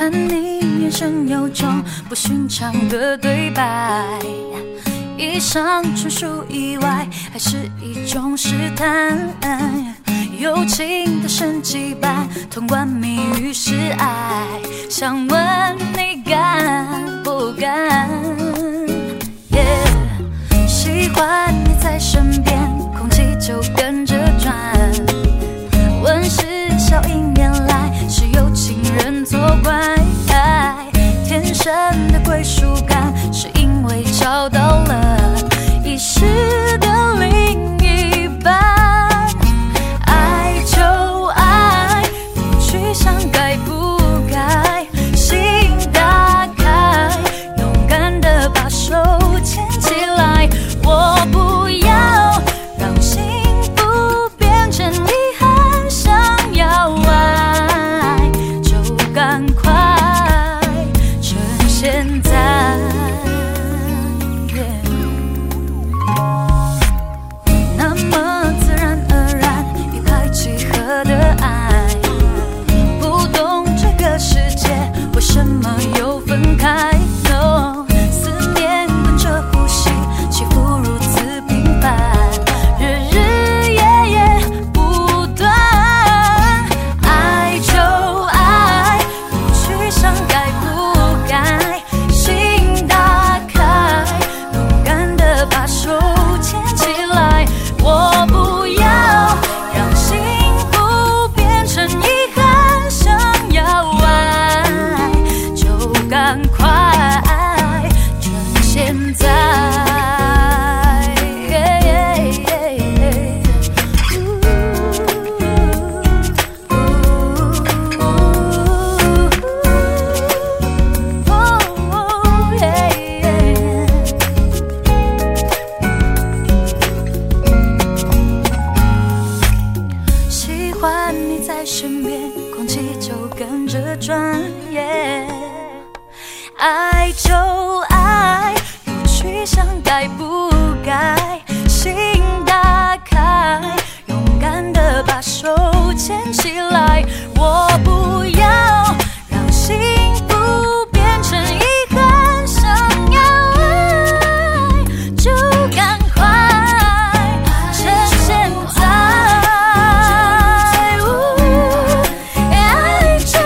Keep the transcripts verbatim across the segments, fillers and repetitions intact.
看你眼神有种不寻常的对白，以上纯属意外，还是一种试探？友情的升级版，通关谜语是爱，想问你敢不敢？ Yeah, 喜欢你在身边，空气就跟着转。温室效应原来是有情人作怪，天生的归属感，是因为找到了遗失的另一半。 爱就爱，不去想该不该，心打开，勇敢的把手牵起来。我不要让幸福变成遗憾，想要爱就赶快，趁现在。Yeah. 那么自然而然。 契合的爱，不懂这个世界为什么又分开 ？No， 思念跟着呼吸，起伏如此频繁，日日夜夜不断。爱就爱，不去想该不该，心打开，勇敢的把手牵起来。我不要。 赶快，趁现在。喜欢你在身边，空气就跟着转。Yeah. 爱就爱，不去想该不该，心打开，勇敢的把手牵起来。我不要让幸福变成遗憾，想要爱就赶快，趁现在。爱就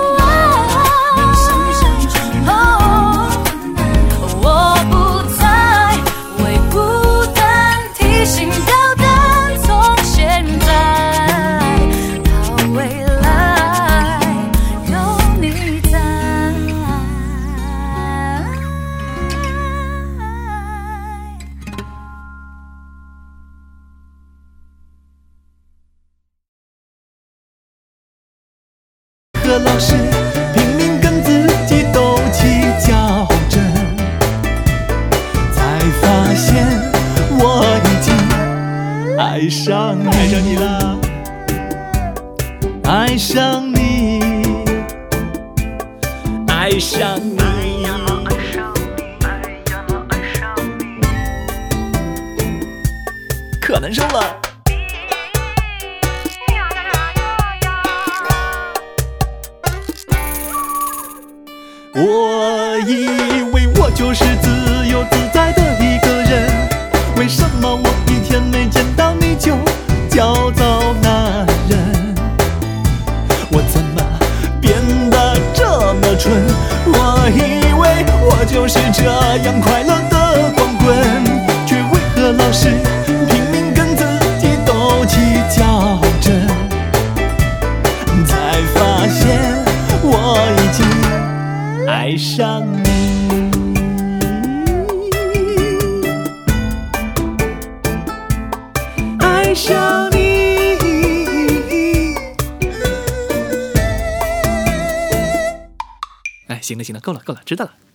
和老师拼命跟自己斗气较真，才发现我已经爱上你，爱上你了，爱上你，爱上你。可难受了。我以为我就是自由自在的一个人，为什么我一天没见到你就焦躁难忍？我怎么变得这么蠢？我以为我就是这样快乐的光棍，却为何老是拼命跟自己斗气较真？才发现我已经爱上你，爱上你。哎，行了行了，够了够了，知道了。